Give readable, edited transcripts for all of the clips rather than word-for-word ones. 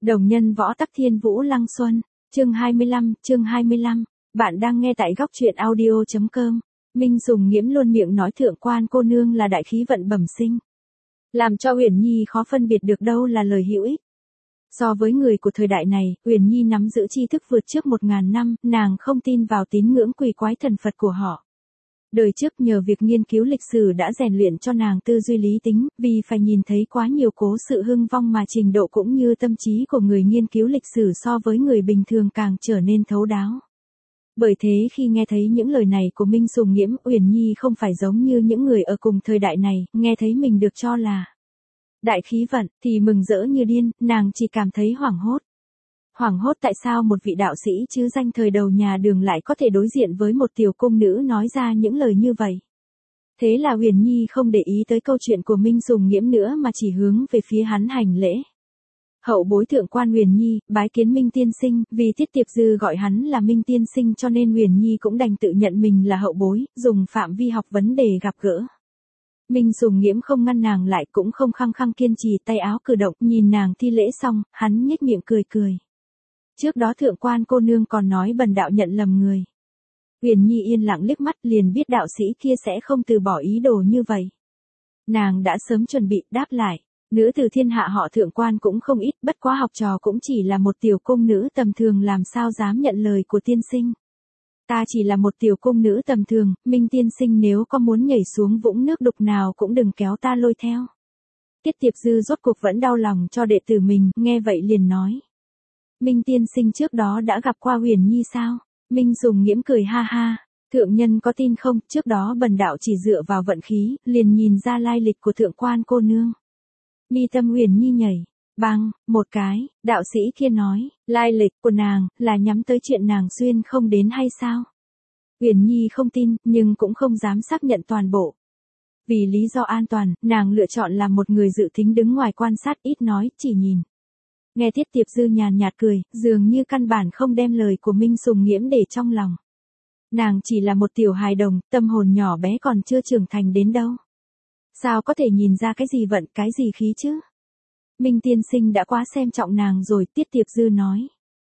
Đồng nhân võ tắc thiên vũ lăng xuân, chương 25, bạn đang nghe tại góc truyện audio.com. Minh Sùng Nghiễm luôn miệng nói thượng quan cô nương là đại khí vận bẩm sinh. Làm cho Uyển Nhi khó phân biệt được đâu là lời hữu ích. So với người của thời đại này, Uyển Nhi nắm giữ tri thức vượt trước 1000 năm, nàng không tin vào tín ngưỡng quỷ quái thần Phật của họ. Đời trước nhờ việc nghiên cứu lịch sử đã rèn luyện cho nàng tư duy lý tính, vì phải nhìn thấy quá nhiều cố sự hưng vong mà trình độ cũng như tâm trí của người nghiên cứu lịch sử so với người bình thường càng trở nên thấu đáo. Bởi thế khi nghe thấy những lời này của Minh Sùng Nghiễm, Uyển Nhi không phải giống như những người ở cùng thời đại này, nghe thấy mình được cho là đại khí vận, thì mừng rỡ như điên, nàng chỉ cảm thấy hoảng hốt. Hoảng hốt tại sao một vị đạo sĩ chứ danh thời đầu nhà Đường lại có thể đối diện với một tiểu cung nữ nói ra những lời như vậy. Thế là Uyển Nhi không để ý tới câu chuyện của Minh Sùng Nghiễm nữa mà chỉ hướng về phía hắn hành lễ. Hậu bối thượng quan Uyển Nhi, bái kiến Minh tiên sinh, vì Tiết Tiệp Dư gọi hắn là Minh tiên sinh cho nên Uyển Nhi cũng đành tự nhận mình là hậu bối, dùng phạm vi học vấn đề gặp gỡ. Minh Sùng Nghiễm không ngăn nàng lại cũng không khăng khăng kiên trì, tay áo cử động, nhìn nàng thi lễ xong, hắn nhếch miệng cười cười. Trước đó thượng quan cô nương còn nói bần đạo nhận lầm người. Uyển Nhi yên lặng liếc mắt liền biết đạo sĩ kia sẽ không từ bỏ ý đồ như vậy. Nàng đã sớm chuẩn bị đáp lại, nữ từ thiên hạ họ thượng quan cũng không ít, bất quá học trò cũng chỉ là một tiểu cung nữ tầm thường làm sao dám nhận lời của tiên sinh. Ta chỉ là một tiểu cung nữ tầm thường, Minh tiên sinh nếu có muốn nhảy xuống vũng nước đục nào cũng đừng kéo ta lôi theo. Tiết Tiệp Dư rốt cuộc vẫn đau lòng cho đệ tử mình, nghe vậy liền nói. Minh tiên sinh trước đó đã gặp qua Uyển Nhi sao? Minh Sùng Nghiễm cười ha ha, thượng nhân có tin không, trước đó bần đạo chỉ dựa vào vận khí, liền nhìn ra lai lịch của thượng quan cô nương. Mi tâm Uyển Nhi nhảy, bang, một cái, đạo sĩ kia nói, lai lịch của nàng, là nhắm tới chuyện nàng xuyên không đến hay sao? Uyển Nhi không tin, nhưng cũng không dám xác nhận toàn bộ. Vì lý do an toàn, nàng lựa chọn làm một người dự tính đứng ngoài quan sát ít nói, chỉ nhìn. Nghe Tiết Tiệp Dư nhàn nhạt cười, dường như căn bản không đem lời của Minh Sùng Nghiễm để trong lòng. Nàng chỉ là một tiểu hài đồng, tâm hồn nhỏ bé còn chưa trưởng thành đến đâu. Sao có thể nhìn ra cái gì vận, cái gì khí chứ? Minh tiên sinh đã quá xem trọng nàng rồi, Tiết Tiệp Dư nói.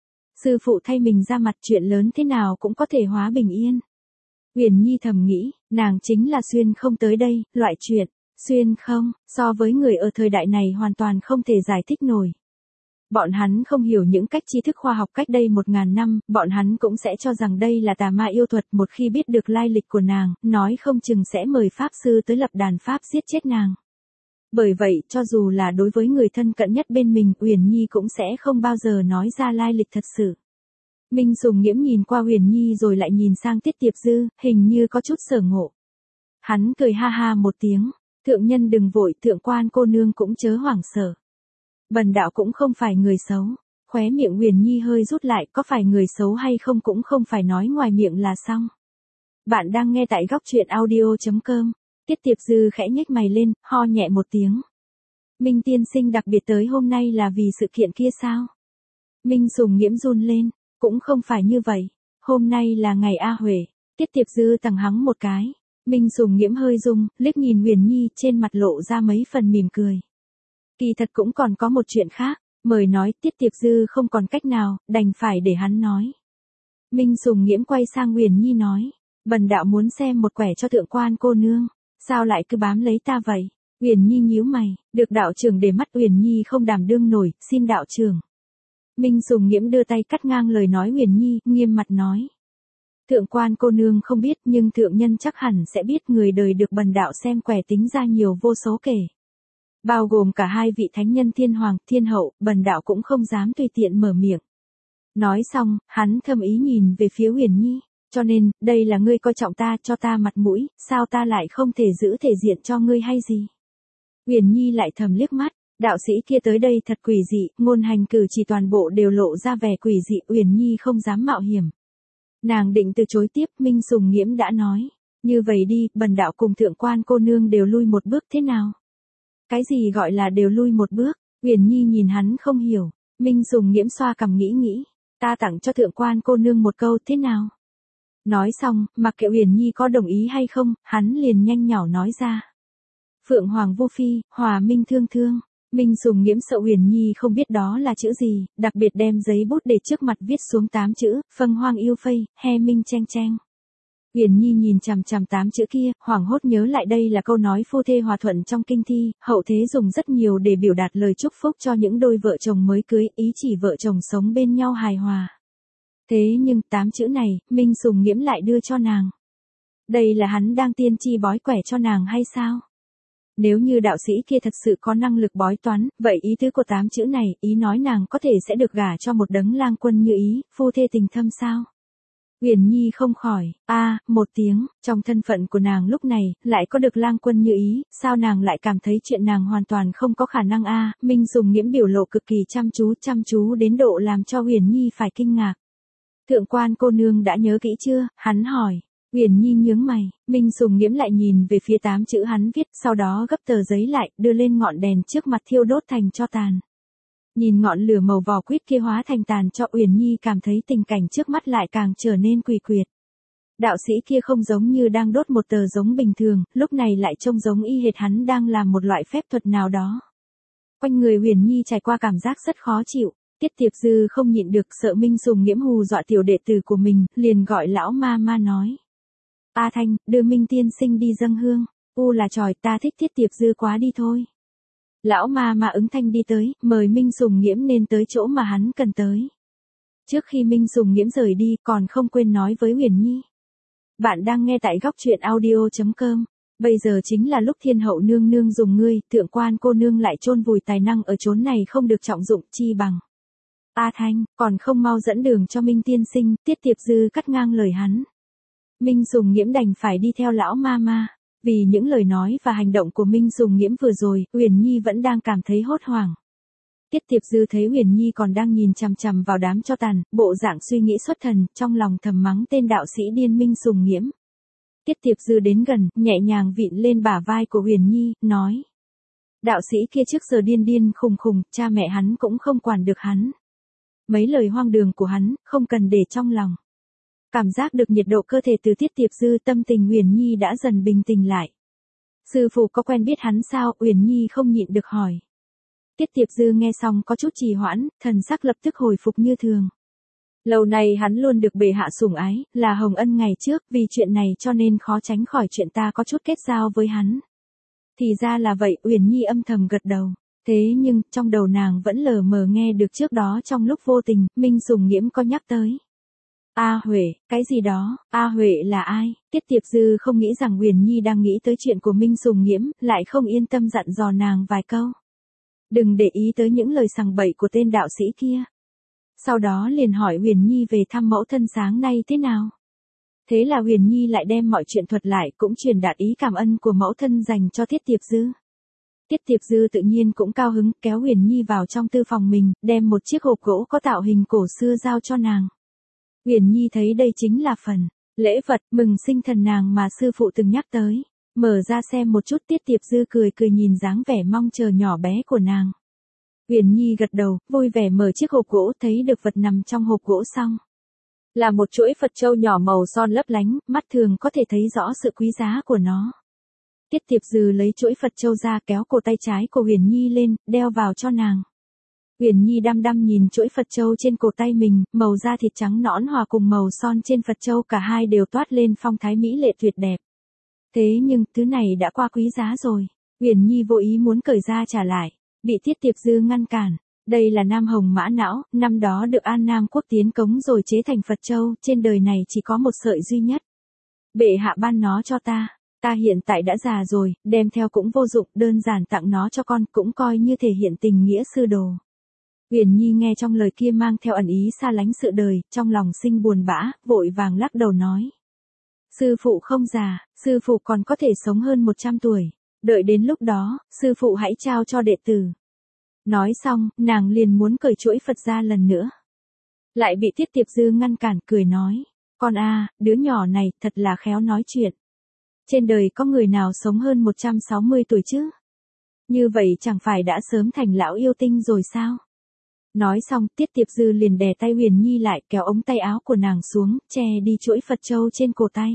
Sư phụ thay mình ra mặt, chuyện lớn thế nào cũng có thể hóa bình yên. Uyển Nhi thầm nghĩ, nàng chính là xuyên không tới đây, loại chuyện, xuyên không, so với người ở thời đại này hoàn toàn không thể giải thích nổi. Bọn hắn không hiểu những cách tri thức khoa học cách đây 1000 năm, bọn hắn cũng sẽ cho rằng đây là tà ma yêu thuật, một khi biết được lai lịch của nàng, nói không chừng sẽ mời pháp sư tới lập đàn pháp giết chết nàng. Bởi vậy, cho dù là đối với người thân cận nhất bên mình, Uyển Nhi cũng sẽ không bao giờ nói ra lai lịch thật sự. Minh Sùng Nghiễm nhìn qua Uyển Nhi rồi lại nhìn sang Tiết Tiệp Dư, hình như có chút sở ngộ. Hắn cười ha ha một tiếng, thượng nhân đừng vội, thượng quan cô nương cũng chớ hoảng sợ. Bần đạo cũng không phải người xấu. Khóe miệng Uyển Nhi hơi rút lại, có phải người xấu hay không cũng không phải nói ngoài miệng là xong. Bạn đang nghe tại góc truyện audio.com. Tiết Tiệp Dư khẽ nhếch mày lên, ho nhẹ một tiếng. Minh tiên sinh đặc biệt tới hôm nay là vì sự kiện kia sao? Minh Sùng Nghiễm run lên, cũng không phải như vậy. Hôm nay là ngày A Huệ. Tiết Tiệp Dư tằng hắng một cái. Minh Sùng Nghiễm hơi rung, liếc nhìn Uyển Nhi, trên mặt lộ ra mấy phần mỉm cười. Kỳ thật cũng còn có một chuyện khác, mời nói. Tiết Tiệp Dư không còn cách nào, đành phải để hắn nói. Minh Sùng Nghiễm quay sang Uyển Nhi nói, bần đạo muốn xem một quẻ cho thượng quan cô nương, sao lại cứ bám lấy ta vậy? Uyển Nhi nhíu mày, được đạo trưởng để mắt Uyển Nhi không đảm đương nổi, xin đạo trưởng. Minh Sùng Nghiễm đưa tay cắt ngang lời nói Uyển Nhi, nghiêm mặt nói. Thượng quan cô nương không biết nhưng thượng nhân chắc hẳn sẽ biết, người đời được bần đạo xem quẻ tính ra nhiều vô số kể. Bao gồm cả hai vị thánh nhân thiên hoàng, thiên hậu, bần đạo cũng không dám tùy tiện mở miệng. Nói xong, hắn thầm ý nhìn về phía Uyển Nhi, cho nên, đây là ngươi coi trọng ta, cho ta mặt mũi, sao ta lại không thể giữ thể diện cho ngươi hay gì? Uyển Nhi lại thầm liếc mắt, đạo sĩ kia tới đây thật quỷ dị, ngôn hành cử chỉ toàn bộ đều lộ ra vẻ quỷ dị, Uyển Nhi không dám mạo hiểm. Nàng định từ chối tiếp, Minh Sùng Nghiễm đã nói, như vậy đi, bần đạo cùng thượng quan cô nương đều lui một bước thế nào? Cái gì gọi là đều lui một bước? Uyển Nhi nhìn hắn không hiểu. Minh Sùng Nghiễm xoa cằm nghĩ, ta tặng cho thượng quan cô nương một câu thế nào? Nói xong, mặc kệ Uyển Nhi có đồng ý hay không, hắn liền nhanh nhỏ nói ra. Phượng Hoàng vô phi, hòa minh thương thương. Minh Sùng Nghiễm sợ Uyển Nhi không biết đó là chữ gì, đặc biệt đem giấy bút để trước mặt viết xuống 8 chữ, Phâng Hoang Yêu Phây, He Minh Cheng Cheng. Uyển Nhi nhìn chằm chằm 8 chữ kia, hoảng hốt nhớ lại đây là câu nói phu thê hòa thuận trong kinh thi, hậu thế dùng rất nhiều để biểu đạt lời chúc phúc cho những đôi vợ chồng mới cưới, ý chỉ vợ chồng sống bên nhau hài hòa. Thế nhưng 8 chữ này, Minh Sùng Nghiễm lại đưa cho nàng. Đây là hắn đang tiên tri bói quẻ cho nàng hay sao? Nếu như đạo sĩ kia thật sự có năng lực bói toán, vậy ý tứ của 8 chữ này, ý nói nàng có thể sẽ được gả cho một đấng lang quân như ý, phu thê tình thâm sao? Uyển Nhi không khỏi, một tiếng, trong thân phận của nàng lúc này, lại có được lang quân như ý, sao nàng lại cảm thấy chuyện nàng hoàn toàn không có khả năng Minh Sùng Nghiễm biểu lộ cực kỳ chăm chú đến độ làm cho Uyển Nhi phải kinh ngạc. Thượng quan cô nương đã nhớ kỹ chưa, hắn hỏi. Uyển Nhi nhướng mày, Minh Sùng Nghiễm lại nhìn về phía 8 chữ hắn viết, sau đó gấp tờ giấy lại, đưa lên ngọn đèn trước mặt thiêu đốt thành tro tàn. Nhìn ngọn lửa màu vỏ quýt kia hóa thành tàn cho Uyển Nhi cảm thấy tình cảnh trước mắt lại càng trở nên quỷ quyệt. Đạo sĩ kia không giống như đang đốt một tờ giống bình thường, lúc này lại trông giống y hệt hắn đang làm một loại phép thuật nào đó. Quanh người Uyển Nhi trải qua cảm giác rất khó chịu. Tiết Tiệp Dư không nhịn được sợ Minh Sùng Nghiễm hù dọa tiểu đệ tử của mình, liền gọi lão ma ma nói. A Thanh, đưa Minh tiên sinh đi dâng hương. Là tròi, ta thích Tiết Tiệp Dư quá đi thôi. Lão ma ma ứng thanh đi tới, mời Minh Sùng Nghiễm nên tới chỗ mà hắn cần tới. Trước khi Minh Sùng Nghiễm rời đi, còn không quên nói với Uyển Nhi. Bạn đang nghe tại góc truyện audio.com. Bây giờ chính là lúc thiên hậu nương nương dùng ngươi, thượng quan cô nương lại chôn vùi tài năng ở chốn này không được trọng dụng chi bằng. A Thanh, còn không mau dẫn đường cho Minh tiên sinh, Tiết Tiệp Dư cắt ngang lời hắn. Minh Sùng Nghiễm đành phải đi theo lão ma ma. Vì những lời nói và hành động của Minh Sùng Nghiễm vừa rồi, Uyển Nhi vẫn đang cảm thấy hốt hoảng. Tiết Tiệp Dư thấy Uyển Nhi còn đang nhìn chằm chằm vào đám tro tàn, bộ dạng suy nghĩ xuất thần, trong lòng thầm mắng tên đạo sĩ điên Minh Sùng Nghiễm. Tiết Tiệp Dư đến gần, nhẹ nhàng vịn lên bả vai của Uyển Nhi, nói. Đạo sĩ kia trước giờ điên khùng, cha mẹ hắn cũng không quản được hắn. Mấy lời hoang đường của hắn, không cần để trong lòng. Cảm giác được nhiệt độ cơ thể từ Tiết Tiệp Dư, tâm tình Uyển Nhi đã dần bình tĩnh lại. Sư phụ có quen biết hắn sao? Uyển Nhi không nhịn được hỏi. Tiết Tiệp Dư nghe xong có chút trì hoãn, thần sắc lập tức hồi phục như thường. Lâu nay hắn luôn được bệ hạ sủng ái, là hồng ân ngày trước, vì chuyện này cho nên khó tránh khỏi chuyện ta có chút kết giao với hắn. Thì ra là vậy, Uyển Nhi âm thầm gật đầu. Thế nhưng, trong đầu nàng vẫn lờ mờ nghe được trước đó trong lúc vô tình, Minh Sùng Nghiễm có nhắc tới. A Huệ, cái gì đó, A Huệ là ai? Tiết Tiệp Dư không nghĩ rằng Uyển Nhi đang nghĩ tới chuyện của Minh Sùng Nghiễm, lại không yên tâm dặn dò nàng vài câu. Đừng để ý tới những lời sằng bậy của tên đạo sĩ kia. Sau đó liền hỏi Uyển Nhi về thăm mẫu thân sáng nay thế nào. Thế là Uyển Nhi lại đem mọi chuyện thuật lại, cũng truyền đạt ý cảm ân của mẫu thân dành cho Tiết Tiệp Dư. Tiết Tiệp Dư tự nhiên cũng cao hứng, kéo Uyển Nhi vào trong tư phòng mình, đem một chiếc hộp gỗ có tạo hình cổ xưa giao cho nàng. Uyển Nhi thấy đây chính là phần lễ vật mừng sinh thần nàng mà sư phụ từng nhắc tới. Mở ra xem một chút, Tiết Tiệp Dư cười nhìn dáng vẻ mong chờ nhỏ bé của nàng. Uyển Nhi gật đầu, vui vẻ mở chiếc hộp gỗ, thấy được vật nằm trong hộp gỗ xong. Là một chuỗi Phật châu nhỏ màu son lấp lánh, mắt thường có thể thấy rõ sự quý giá của nó. Tiết Tiệp Dư lấy chuỗi Phật châu ra, kéo cổ tay trái của Uyển Nhi lên, đeo vào cho nàng. Uyển Nhi đăm đăm nhìn chuỗi Phật châu trên cổ tay mình, màu da thịt trắng nõn hòa cùng màu son trên Phật châu, cả hai đều toát lên phong thái mỹ lệ tuyệt đẹp. Thế nhưng, thứ này đã quá quý giá rồi. Uyển Nhi vô ý muốn cởi ra trả lại, bị Tiết Tiệp Dư ngăn cản. Đây là Nam Hồng Mã Não, năm đó được An Nam Quốc tiến cống rồi chế thành Phật châu, trên đời này chỉ có một sợi duy nhất. Bệ hạ ban nó cho ta. Ta hiện tại đã già rồi, đem theo cũng vô dụng, đơn giản tặng nó cho con, cũng coi như thể hiện tình nghĩa sư đồ. Uyển Nhi nghe trong lời kia mang theo ẩn ý xa lánh sự đời, trong lòng sinh buồn bã, vội vàng lắc đầu nói. Sư phụ không già, sư phụ còn có thể sống hơn 100 tuổi. Đợi đến lúc đó, sư phụ hãy trao cho đệ tử. Nói xong, nàng liền muốn cởi chuỗi Phật ra lần nữa. Lại bị Tiết Tiệp Dư ngăn cản, cười nói. Con đứa nhỏ này, thật là khéo nói chuyện. Trên đời có người nào sống hơn 160 tuổi chứ? Như vậy chẳng phải đã sớm thành lão yêu tinh rồi sao? Nói xong, Tiết Tiệp Dư liền đè tay Uyển Nhi lại, kéo ống tay áo của nàng xuống, che đi chuỗi Phật châu trên cổ tay.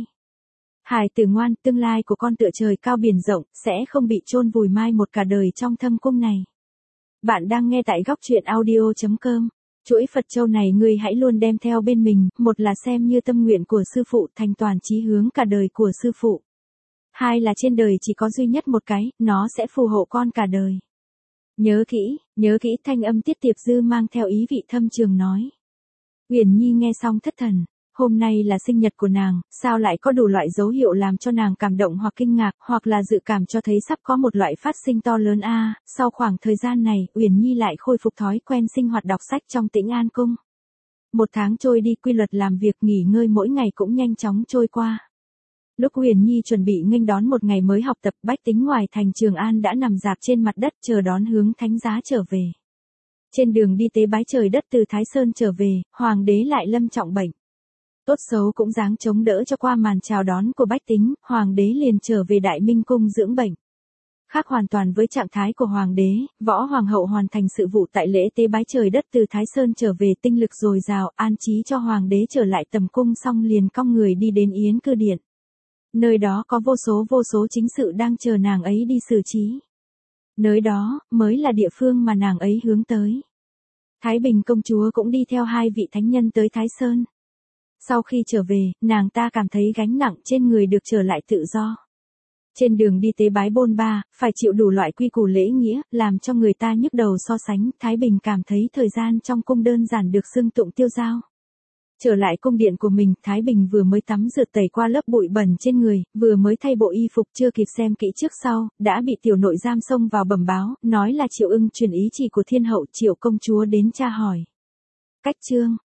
Hài tử ngoan, tương lai của con tựa trời cao biển rộng, sẽ không bị chôn vùi mai một cả đời trong thâm cung này. Bạn đang nghe tại góc truyện audio.com. Chuỗi Phật châu này ngươi hãy luôn đem theo bên mình, một là xem như tâm nguyện của sư phụ, thành toàn chí hướng cả đời của sư phụ. Hai là trên đời chỉ có duy nhất một cái, nó sẽ phù hộ con cả đời. Nhớ kỹ, thanh âm Tiết Tiệp Dư mang theo ý vị thâm trường nói. Uyển Nhi nghe xong thất thần. Hôm nay là sinh nhật của nàng, sao lại có đủ loại dấu hiệu làm cho nàng cảm động hoặc kinh ngạc, hoặc là dự cảm cho thấy sắp có một loại phát sinh to lớn sau khoảng thời gian này, Uyển Nhi lại khôi phục thói quen sinh hoạt đọc sách trong Tĩnh An Cung. Một tháng trôi đi, quy luật làm việc nghỉ ngơi mỗi ngày cũng nhanh chóng trôi qua. Lúc Uyển Nhi chuẩn bị nghênh đón một ngày mới học tập, bách tính ngoài thành Trường An đã nằm rạp trên mặt đất chờ đón hướng thánh giá trở về. Trên đường đi tế bái trời đất từ Thái Sơn trở về, hoàng đế lại lâm trọng bệnh. Tốt xấu cũng dáng chống đỡ cho qua màn chào đón của bách tính, hoàng đế liền trở về Đại Minh Cung dưỡng bệnh. Khác hoàn toàn với trạng thái của hoàng đế, võ hoàng hậu hoàn thành sự vụ tại lễ tế bái trời đất từ Thái Sơn trở về, tinh lực dồi dào, an trí cho hoàng đế trở lại tầm cung xong liền cong người đi đến Yến Cư Điện. Nơi đó có vô số chính sự đang chờ nàng ấy đi xử trí. Nơi đó mới là địa phương mà nàng ấy hướng tới. Thái Bình công chúa cũng đi theo hai vị thánh nhân tới Thái Sơn. Sau khi trở về, nàng ta cảm thấy gánh nặng trên người được trở lại tự do. Trên đường đi tế bái bôn ba, phải chịu đủ loại quy củ lễ nghĩa, làm cho người ta nhức đầu so sánh. Thái Bình cảm thấy thời gian trong cung đơn giản được xưng tụng tiêu dao. Trở lại cung điện của mình, Thái Bình vừa mới tắm rửa tẩy qua lớp bụi bẩn trên người, vừa mới thay bộ y phục chưa kịp xem kỹ trước sau, đã bị tiểu nội giam xông vào bẩm báo, nói là Triệu Ưng truyền ý chỉ của thiên hậu Triệu công chúa đến tra hỏi. Cách chương